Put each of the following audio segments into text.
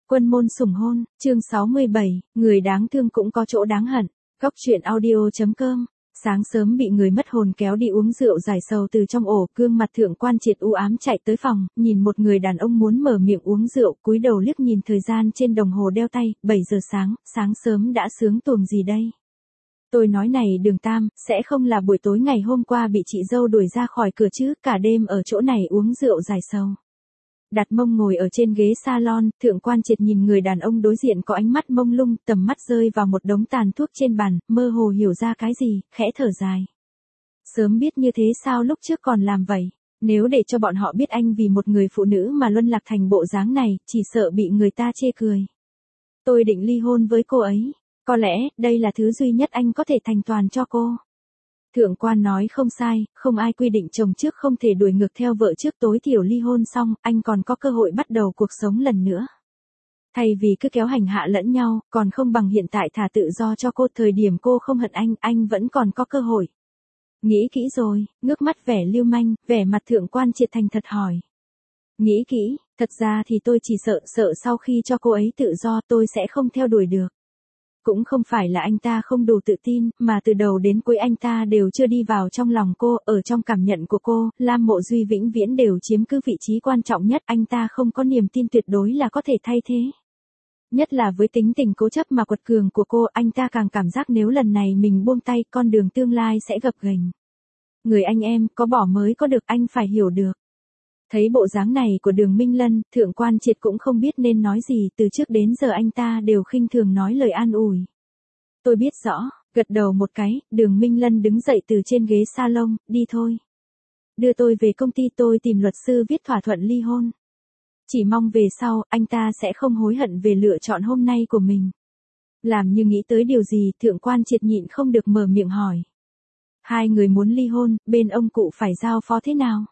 Quân môn sủng hôn, chương 67, người đáng thương cũng có chỗ đáng hận. Góc truyện audio.com. Sáng sớm bị người mất hồn kéo đi uống rượu giải sầu từ trong ổ, gương mặt Thượng Quan Triệt u ám chạy tới phòng, nhìn một người đàn ông muốn mở miệng uống rượu, cúi đầu liếc nhìn thời gian trên đồng hồ đeo tay, 7 giờ sáng sớm đã sướng tuồng gì đây? Tôi nói này Đường Tam, sẽ không là buổi tối ngày hôm qua bị chị dâu đuổi ra khỏi cửa chứ, cả đêm ở chỗ này uống rượu giải sầu. Đặt mông ngồi ở trên ghế salon, Thượng Quan Triệt nhìn người đàn ông đối diện có ánh mắt mông lung, tầm mắt rơi vào một đống tàn thuốc trên bàn, mơ hồ hiểu ra cái gì, khẽ thở dài. Sớm biết như thế sao lúc trước còn làm vậy, nếu để cho bọn họ biết anh vì một người phụ nữ mà luân lạc thành bộ dáng này, chỉ sợ bị người ta chê cười. Tôi định ly hôn với cô ấy, có lẽ đây là thứ duy nhất anh có thể thành toàn cho cô. Thượng quan nói không sai, không ai quy định chồng trước không thể đuổi ngược theo vợ trước, tối thiểu ly hôn xong, anh còn có cơ hội bắt đầu cuộc sống lần nữa. Thay vì cứ kéo hành hạ lẫn nhau, còn không bằng hiện tại thả tự do cho cô, thời điểm cô không hận anh vẫn còn có cơ hội. Nghĩ kỹ rồi, ngước mắt vẻ lưu manh, vẻ mặt Thượng Quan Triệt thành thật hỏi. Nghĩ kỹ, thật ra thì tôi chỉ sợ sau khi cho cô ấy tự do tôi sẽ không theo đuổi được. Cũng không phải là anh ta không đủ tự tin, mà từ đầu đến cuối anh ta đều chưa đi vào trong lòng cô, ở trong cảm nhận của cô, Lam Mộ Duy vĩnh viễn đều chiếm cứ vị trí quan trọng nhất, anh ta không có niềm tin tuyệt đối là có thể thay thế. Nhất là với tính tình cố chấp mà quật cường của cô, anh ta càng cảm giác nếu lần này mình buông tay, con đường tương lai sẽ gập ghềnh. Người anh em, có bỏ mới có được, anh phải hiểu được. Thấy bộ dáng này của Đường Minh Lân, Thượng Quan Triệt cũng không biết nên nói gì, từ trước đến giờ anh ta đều khinh thường nói lời an ủi. Tôi biết rõ, gật đầu một cái, Đường Minh Lân đứng dậy từ trên ghế salon, đi thôi. Đưa tôi về công ty, tôi tìm luật sư viết thỏa thuận ly hôn. Chỉ mong về sau, anh ta sẽ không hối hận về lựa chọn hôm nay của mình. Làm như nghĩ tới điều gì, Thượng Quan Triệt nhịn không được mở miệng hỏi. Hai người muốn ly hôn, bên ông cụ phải giao phó thế nào?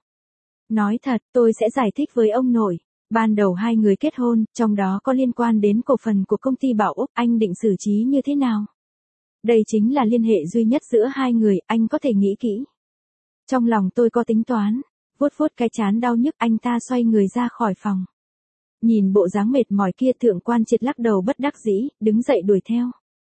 Nói thật, tôi sẽ giải thích với ông nội. Ban đầu hai người kết hôn, trong đó có liên quan đến cổ phần của công ty Bảo Úc, anh định xử trí như thế nào? Đây chính là liên hệ duy nhất giữa hai người, anh có thể nghĩ kỹ. Trong lòng tôi có tính toán, vuốt cái trán đau nhức, anh ta xoay người ra khỏi phòng. Nhìn bộ dáng mệt mỏi kia, Thượng Quan Triệt lắc đầu bất đắc dĩ, đứng dậy đuổi theo.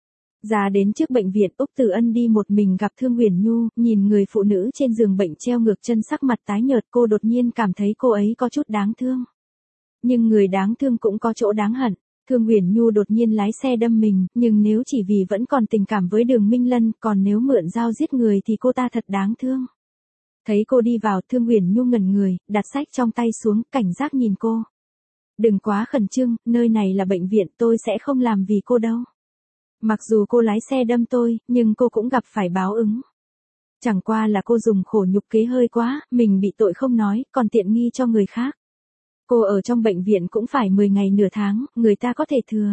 Ra đến trước bệnh viện, Úc Từ Ân đi một mình gặp Thương Huyền Nhu, nhìn người phụ nữ trên giường bệnh treo ngược chân, sắc mặt tái nhợt, cô đột nhiên cảm thấy cô ấy có chút đáng thương. Nhưng người đáng thương cũng có chỗ đáng hận. Thương Huyền Nhu đột nhiên lái xe đâm mình, nhưng nếu chỉ vì vẫn còn tình cảm với Đường Minh Lân, còn nếu mượn dao giết người thì cô ta thật đáng thương. Thấy cô đi vào, Thương Huyền Nhu ngẩn người, đặt sách trong tay xuống, cảnh giác nhìn cô. Đừng quá khẩn trương, nơi này là bệnh viện, tôi sẽ không làm vì cô đâu. Mặc dù cô lái xe đâm tôi, nhưng cô cũng gặp phải báo ứng. Chẳng qua là cô dùng khổ nhục kế hơi quá, mình bị tội không nói, còn tiện nghi cho người khác. Cô ở trong bệnh viện cũng phải 10 ngày nửa tháng, người ta có thể thừa.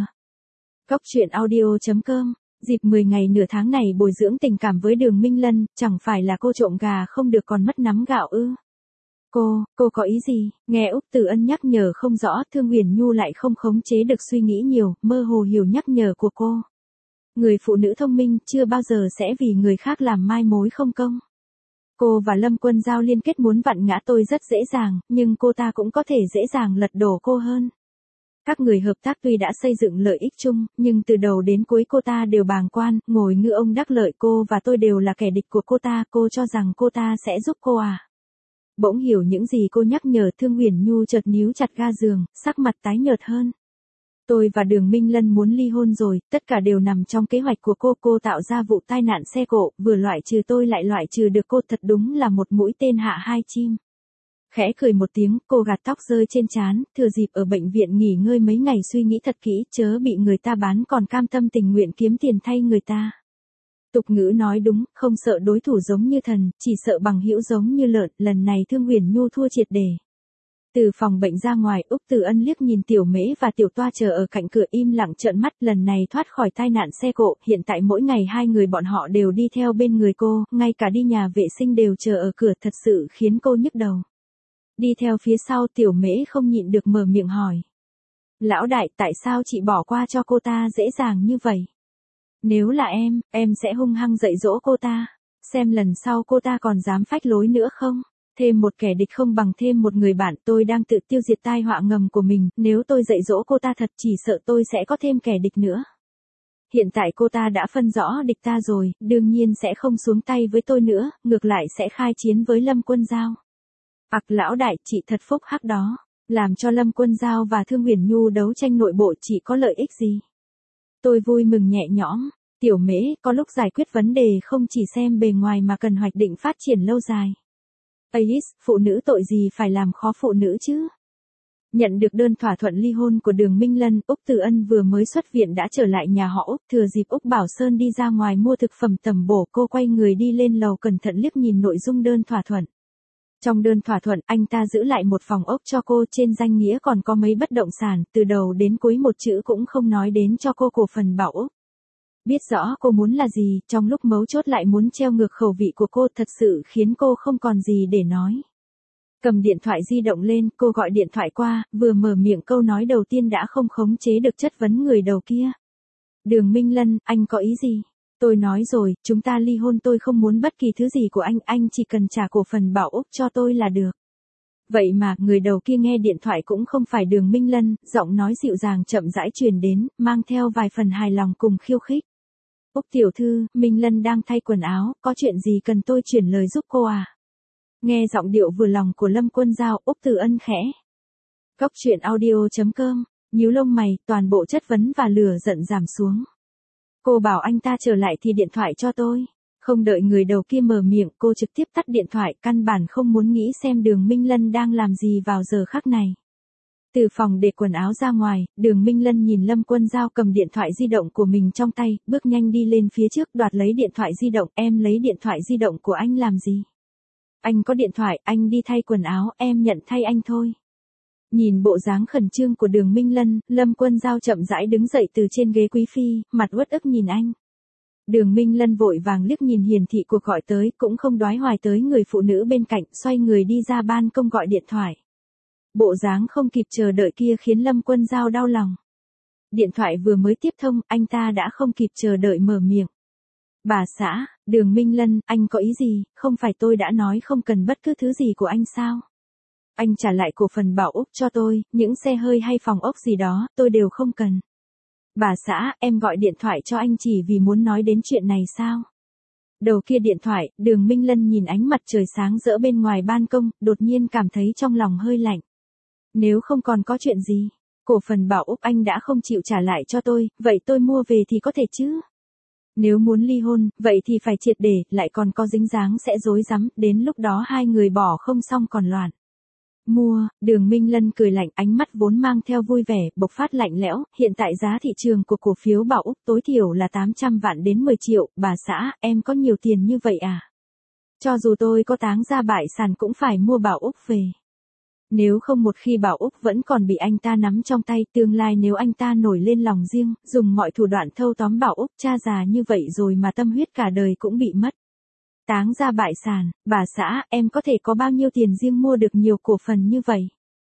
Góc truyện audio.com. Dịp 10 ngày nửa tháng này bồi dưỡng tình cảm với Đường Minh Lân, chẳng phải là cô trộm gà không được còn mất nắm gạo ư? Cô có ý gì? Nghe Úc Từ Ân nhắc nhở không rõ, Thương Huyền Nhu lại không khống chế được suy nghĩ nhiều, mơ hồ hiểu nhắc nhở của cô. Người phụ nữ thông minh chưa bao giờ sẽ vì người khác làm mai mối không công. Cô và Lâm Quân Giao liên kết muốn vặn ngã tôi rất dễ dàng, nhưng cô ta cũng có thể dễ dàng lật đổ cô hơn. Các người hợp tác tuy đã xây dựng lợi ích chung, nhưng từ đầu đến cuối cô ta đều bàng quan, ngồi ngư ông đắc lợi, cô và tôi đều là kẻ địch của cô ta, cô cho rằng cô ta sẽ giúp cô à? Bỗng hiểu những gì cô nhắc nhở, Thương Huyền Nhu chợt níu chặt ga giường, sắc mặt tái nhợt hơn. Tôi và Đường Minh Lân muốn ly hôn rồi, tất cả đều nằm trong kế hoạch của cô tạo ra vụ tai nạn xe cộ, vừa loại trừ tôi lại loại trừ được cô, thật đúng là một mũi tên hạ hai chim. Khẽ cười một tiếng, cô gạt tóc rơi trên trán, thừa dịp ở bệnh viện nghỉ ngơi mấy ngày suy nghĩ thật kỹ, chớ bị người ta bán còn cam tâm tình nguyện kiếm tiền thay người ta. Tục ngữ nói đúng, không sợ đối thủ giống như thần, chỉ sợ bằng hữu giống như lợn, lần này Thương Huyền Nhu thua triệt để. Từ phòng bệnh ra ngoài, Úc Từ Ân liếc nhìn Tiểu Mễ và Tiểu Toa chờ ở cạnh cửa im lặng trợn mắt, lần này thoát khỏi tai nạn xe cộ, hiện tại mỗi ngày hai người bọn họ đều đi theo bên người cô, ngay cả đi nhà vệ sinh đều chờ ở cửa, thật sự khiến cô nhức đầu. Đi theo phía sau, Tiểu Mễ không nhịn được mở miệng hỏi. Lão đại, tại sao chị bỏ qua cho cô ta dễ dàng như vậy? Nếu là em sẽ hung hăng dạy dỗ cô ta, xem lần sau cô ta còn dám phách lối nữa không? Thêm một kẻ địch không bằng thêm một người bạn, tôi đang tự tiêu diệt tai họa ngầm của mình, nếu tôi dạy dỗ cô ta thật chỉ sợ tôi sẽ có thêm kẻ địch nữa. Hiện tại cô ta đã phân rõ địch ta rồi, đương nhiên sẽ không xuống tay với tôi nữa, ngược lại sẽ khai chiến với Lâm Quân Giao. Lão đại, chị thật phúc hắc đó, làm cho Lâm Quân Giao và Thương Huyền Nhu đấu tranh nội bộ chỉ có lợi ích gì. Tôi vui mừng nhẹ nhõm, Tiểu Mễ, có lúc giải quyết vấn đề không chỉ xem bề ngoài mà cần hoạch định phát triển lâu dài. Ais, phụ nữ tội gì phải làm khó phụ nữ chứ? Nhận được đơn thỏa thuận ly hôn của Đường Minh Lân, Úc Từ Ân vừa mới xuất viện đã trở lại nhà họ Úc, thừa dịp Úc Bảo Sơn đi ra ngoài mua thực phẩm tầm bổ, cô quay người đi lên lầu cẩn thận liếc nhìn nội dung đơn thỏa thuận. Trong đơn thỏa thuận, anh ta giữ lại một phòng ốc cho cô, trên danh nghĩa còn có mấy bất động sản, từ đầu đến cuối một chữ cũng không nói đến cho cô cổ phần Bảo Úc. Biết rõ cô muốn là gì, trong lúc mấu chốt lại muốn treo ngược khẩu vị của cô, thật sự khiến cô không còn gì để nói. Cầm điện thoại di động lên, cô gọi điện thoại qua, vừa mở miệng câu nói đầu tiên đã không khống chế được chất vấn người đầu kia. Đường Minh Lân, anh có ý gì? Tôi nói rồi, chúng ta ly hôn, tôi không muốn bất kỳ thứ gì của anh chỉ cần trả cổ phần Bảo Úc cho tôi là được. Vậy mà, người đầu kia nghe điện thoại cũng không phải Đường Minh Lân, giọng nói dịu dàng chậm rãi truyền đến, mang theo vài phần hài lòng cùng khiêu khích. Úc tiểu thư, Minh Lân đang thay quần áo, có chuyện gì cần tôi chuyển lời giúp cô à? Nghe giọng điệu vừa lòng của Lâm Quân Giao, Úc Từ Ân khẽ. Góc truyện audio.com, nhíu lông mày, toàn bộ chất vấn và lửa giận giảm xuống. Cô bảo anh ta trở lại thì điện thoại cho tôi. Không đợi người đầu kia mở miệng, cô trực tiếp tắt điện thoại, căn bản không muốn nghĩ xem Đường Minh Lân đang làm gì vào giờ khắc này. Từ phòng để quần áo ra ngoài, Đường Minh Lân nhìn Lâm Quân Giao cầm điện thoại di động của mình trong tay, bước nhanh đi lên phía trước đoạt lấy điện thoại di động. Em lấy điện thoại di động của anh làm gì? Anh có điện thoại, anh đi thay quần áo, em nhận thay anh thôi. Nhìn bộ dáng khẩn trương của Đường Minh Lân, Lâm Quân Giao chậm rãi đứng dậy từ trên ghế quý phi, mặt uất ức nhìn anh. Đường Minh Lân vội vàng liếc nhìn hiển thị cuộc gọi tới, cũng không đoái hoài tới người phụ nữ bên cạnh, xoay người đi ra ban công gọi điện thoại. Bộ dáng không kịp chờ đợi kia khiến Lâm Quân Giao đau lòng. Điện thoại vừa mới tiếp thông, anh ta đã không kịp chờ đợi mở miệng. Bà xã, Đường Minh Lân, anh có ý gì, không phải tôi đã nói không cần bất cứ thứ gì của anh sao? Anh trả lại cổ phần Bảo Úc cho tôi, những xe hơi hay phòng ốc gì đó, tôi đều không cần. Bà xã, em gọi điện thoại cho anh chỉ vì muốn nói đến chuyện này sao? Đầu kia điện thoại, Đường Minh Lân nhìn ánh mặt trời sáng rỡ bên ngoài ban công, đột nhiên cảm thấy trong lòng hơi lạnh. Nếu không còn có chuyện gì, cổ phần Bảo Úc anh đã không chịu trả lại cho tôi, vậy tôi mua về thì có thể chứ? Nếu muốn ly hôn, vậy thì phải triệt để, lại còn có dính dáng sẽ rối rắm, đến lúc đó hai người bỏ không xong còn loạn. Mua, Đường Minh Lân cười lạnh, ánh mắt vốn mang theo vui vẻ, bộc phát lạnh lẽo, hiện tại giá thị trường của cổ phiếu Bảo Úc tối thiểu là 800 vạn đến 10 triệu, bà xã, em có nhiều tiền như vậy à? Cho dù tôi có táng ra bại sản cũng phải mua Bảo Úc về. Nếu không một khi Bảo Úc vẫn còn bị anh ta nắm trong tay, tương lai nếu anh ta nổi lên lòng riêng, dùng mọi thủ đoạn thâu tóm Bảo Úc, cha già như vậy rồi mà tâm huyết cả đời cũng bị mất. Táng ra bại sản, bà xã, em có thể có bao nhiêu tiền riêng mua được nhiều cổ phần như vậy?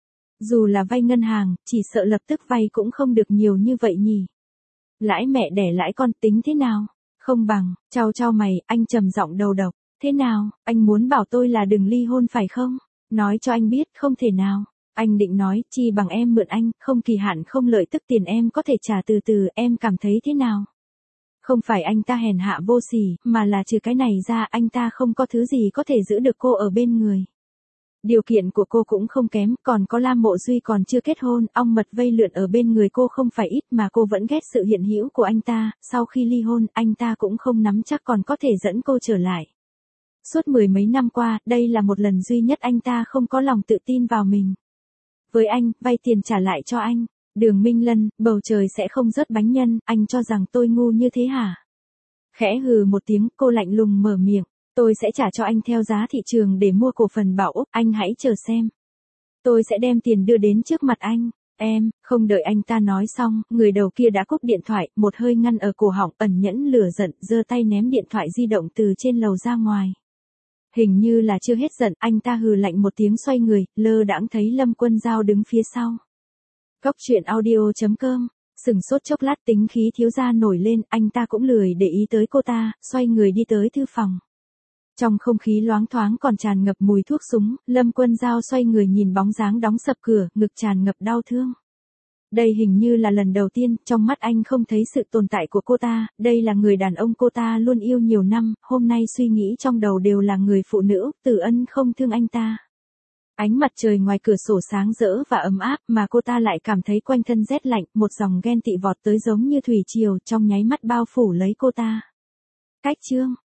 Dù là vay ngân hàng, chỉ sợ lập tức vay cũng không được nhiều như vậy nhỉ. Lãi mẹ đẻ lãi con tính thế nào? Không bằng, chau mày, anh trầm giọng đầu độc. Thế nào, anh muốn bảo tôi là đừng ly hôn phải không? Nói cho anh biết, không thể nào. Anh định nói, chi bằng em mượn anh, không kỳ hạn không lợi tức tiền em có thể trả từ từ, em cảm thấy thế nào? Không phải anh ta hèn hạ vô sỉ, mà là trừ cái này ra anh ta không có thứ gì có thể giữ được cô ở bên người. Điều kiện của cô cũng không kém, còn có Lam Mộ Duy còn chưa kết hôn, ong mật vây lượn ở bên người cô không phải ít mà cô vẫn ghét sự hiện hữu của anh ta, sau khi ly hôn, anh ta cũng không nắm chắc còn có thể dẫn cô trở lại. Suốt 10 mấy năm qua, đây là một lần duy nhất anh ta không có lòng tự tin vào mình. Với anh, vay tiền trả lại cho anh. Đường Minh Lân, bầu trời sẽ không rớt bánh nhân, anh cho rằng tôi ngu như thế hả? Khẽ hừ một tiếng, cô lạnh lùng mở miệng. Tôi sẽ trả cho anh theo giá thị trường để mua cổ phần Bảo Úc, anh hãy chờ xem. Tôi sẽ đem tiền đưa đến trước mặt anh. Em, không đợi anh ta nói xong, người đầu kia đã cúp điện thoại, một hơi ngăn ở cổ họng, ẩn nhẫn lửa giận, giơ tay ném điện thoại di động từ trên lầu ra ngoài. Hình như là chưa hết giận, anh ta hừ lạnh một tiếng xoay người, lơ đãng thấy Lâm Quân Giao đứng phía sau. Góc truyện audio.com, sừng sốt chốc lát tính khí thiếu gia nổi lên, anh ta cũng lười để ý tới cô ta, xoay người đi tới thư phòng. Trong không khí loáng thoáng còn tràn ngập mùi thuốc súng, Lâm Quân Giao xoay người nhìn bóng dáng đóng sập cửa, ngực tràn ngập đau thương. Đây hình như là lần đầu tiên, trong mắt anh không thấy sự tồn tại của cô ta, đây là người đàn ông cô ta luôn yêu nhiều năm, hôm nay suy nghĩ trong đầu đều là người phụ nữ, Tử Ân không thương anh ta. Ánh mặt trời ngoài cửa sổ sáng rỡ và ấm áp mà cô ta lại cảm thấy quanh thân rét lạnh, một dòng ghen tị vọt tới giống như thủy triều trong nháy mắt bao phủ lấy cô ta. Cách chương